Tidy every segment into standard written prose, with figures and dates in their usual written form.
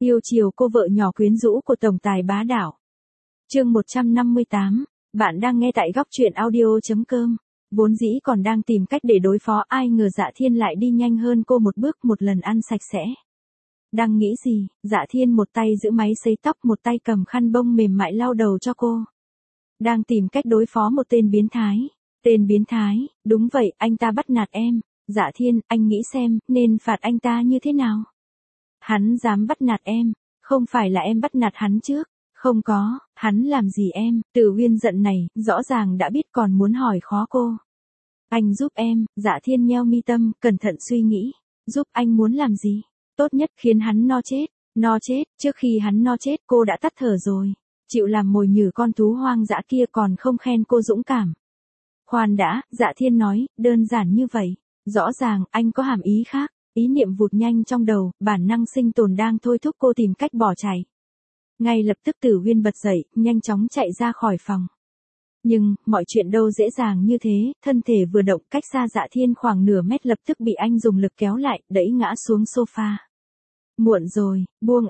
Yêu chiều cô vợ nhỏ quyến rũ của tổng tài bá đạo. Chương 158, bạn đang nghe tại góc truyện audio.com. Vốn dĩ còn đang tìm cách để đối phó, ai ngờ Dạ Thiên lại đi nhanh hơn cô một bước, một lần ăn sạch sẽ. Đang nghĩ gì, Dạ Thiên một tay giữ máy sấy tóc, một tay cầm khăn bông mềm mại lau đầu cho cô. Đang tìm cách đối phó một tên biến thái. Tên biến thái, đúng vậy, anh ta bắt nạt em. Dạ Thiên, anh nghĩ xem, nên phạt anh ta như thế nào? Hắn dám bắt nạt em, không phải là em bắt nạt hắn trước. Không có, hắn làm gì em? Từ Uyên giận này, rõ ràng đã biết còn muốn hỏi khó cô. Anh giúp em. Dạ Thiên nheo mi tâm, cẩn thận suy nghĩ. Giúp anh muốn làm gì? Tốt nhất khiến hắn no chết. No chết, trước khi hắn no chết cô đã tắt thở rồi. Chịu làm mồi nhử con thú hoang dã kia còn không khen cô dũng cảm. Khoan đã, Dạ Thiên nói, đơn giản như vậy. Rõ ràng, anh có hàm ý khác. Ý niệm vụt nhanh trong đầu, bản năng sinh tồn đang thôi thúc cô tìm cách bỏ chạy. Ngay lập tức Tử Uyên bật dậy, nhanh chóng chạy ra khỏi phòng. Nhưng, mọi chuyện đâu dễ dàng như thế, thân thể vừa động cách xa Dạ Thiên khoảng nửa mét lập tức bị anh dùng lực kéo lại, đẩy ngã xuống sofa. Muộn rồi,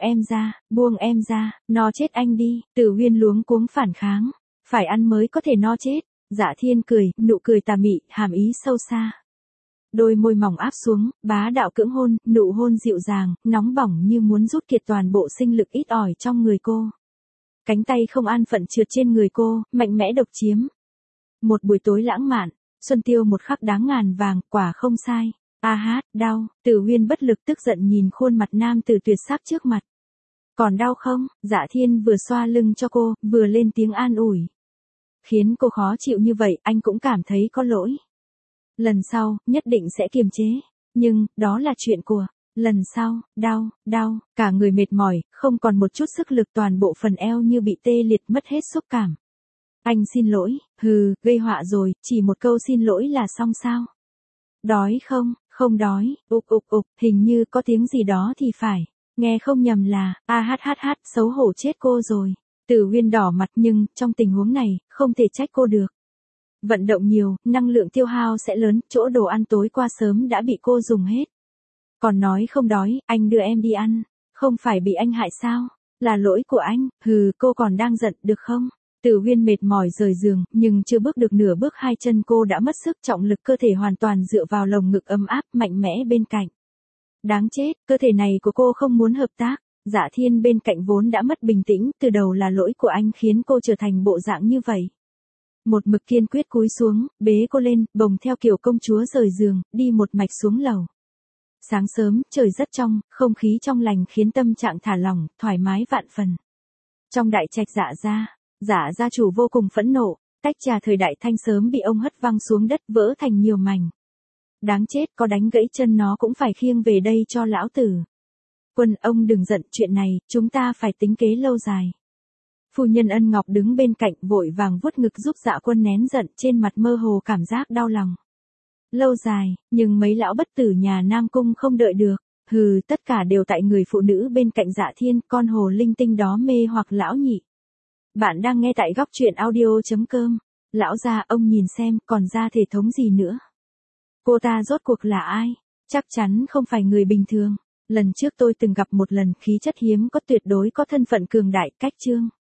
buông em ra, no chết anh đi. Tử Uyên luống cuống phản kháng. Phải ăn mới có thể no chết. Dạ Thiên cười, nụ cười tà mị, hàm ý sâu xa. Đôi môi mỏng áp xuống, bá đạo cưỡng hôn, nụ hôn dịu dàng, nóng bỏng như muốn rút kiệt toàn bộ sinh lực ít ỏi trong người cô. Cánh tay không an phận trượt trên người cô, mạnh mẽ độc chiếm. Một buổi tối lãng mạn, xuân tiêu một khắc đáng ngàn vàng, quả không sai. A hát, đau. Tử Uyên bất lực tức giận nhìn khuôn mặt nam tử tuyệt sắc trước mặt. Còn đau không? Dạ Thiên vừa xoa lưng cho cô, vừa lên tiếng an ủi. Khiến cô khó chịu như vậy, anh cũng cảm thấy có lỗi. Lần sau, nhất định sẽ kiềm chế. Nhưng, đó là chuyện của lần sau. Đau, cả người mệt mỏi, không còn một chút sức lực, toàn bộ phần eo như bị tê liệt, mất hết xúc cảm. Anh xin lỗi. Hừ, gây họa rồi, chỉ một câu xin lỗi là xong sao? Đói không? Không đói. Ục, hình như có tiếng gì đó thì phải. Nghe không nhầm là, xấu hổ chết cô rồi. Tử Uyên đỏ mặt, nhưng, trong tình huống này, không thể trách cô được. Vận động nhiều, năng lượng tiêu hao sẽ lớn, chỗ đồ ăn tối qua sớm đã bị cô dùng hết. Còn nói không đói, anh đưa em đi ăn. Không phải bị anh hại sao? Là lỗi của anh. Hừ, cô còn đang giận, được không? Tử Uyên mệt mỏi rời giường, nhưng chưa bước được nửa bước hai chân cô đã mất sức, trọng lực cơ thể hoàn toàn dựa vào lồng ngực ấm áp, mạnh mẽ bên cạnh. Đáng chết, cơ thể này của cô không muốn hợp tác. Dạ Thiên bên cạnh vốn đã mất bình tĩnh, từ đầu là lỗi của anh khiến cô trở thành bộ dạng như vậy. Một mực kiên quyết cúi xuống, bế cô lên, bồng theo kiểu công chúa rời giường, đi một mạch xuống lầu. Sáng sớm, trời rất trong, không khí trong lành khiến tâm trạng thả lỏng, thoải mái vạn phần. Trong đại trạch Dạ gia chủ vô cùng phẫn nộ, tách trà thời đại Thanh sớm bị ông hất văng xuống đất, vỡ thành nhiều mảnh. Đáng chết, có đánh gãy chân nó cũng phải khiêng về đây cho lão tử. Quân, ông đừng giận, chuyện này, chúng ta phải tính kế lâu dài. Phu nhân Ân Ngọc đứng bên cạnh vội vàng vuốt ngực giúp Dạ Quân nén giận, trên mặt mơ hồ cảm giác đau lòng. Lâu dài, nhưng mấy lão bất tử nhà Nam Cung không đợi được. Hừ, tất cả đều tại người phụ nữ bên cạnh Dạ Thiên, con hồ linh tinh đó mê hoặc lão nhị. Bạn đang nghe tại góc truyện audio.com. Lão gia, ông nhìn xem, còn ra thể thống gì nữa. Cô ta rốt cuộc là ai? Chắc chắn không phải người bình thường. Lần trước tôi từng gặp một lần, khí chất hiếm có, tuyệt đối có thân phận cường đại, cách trương.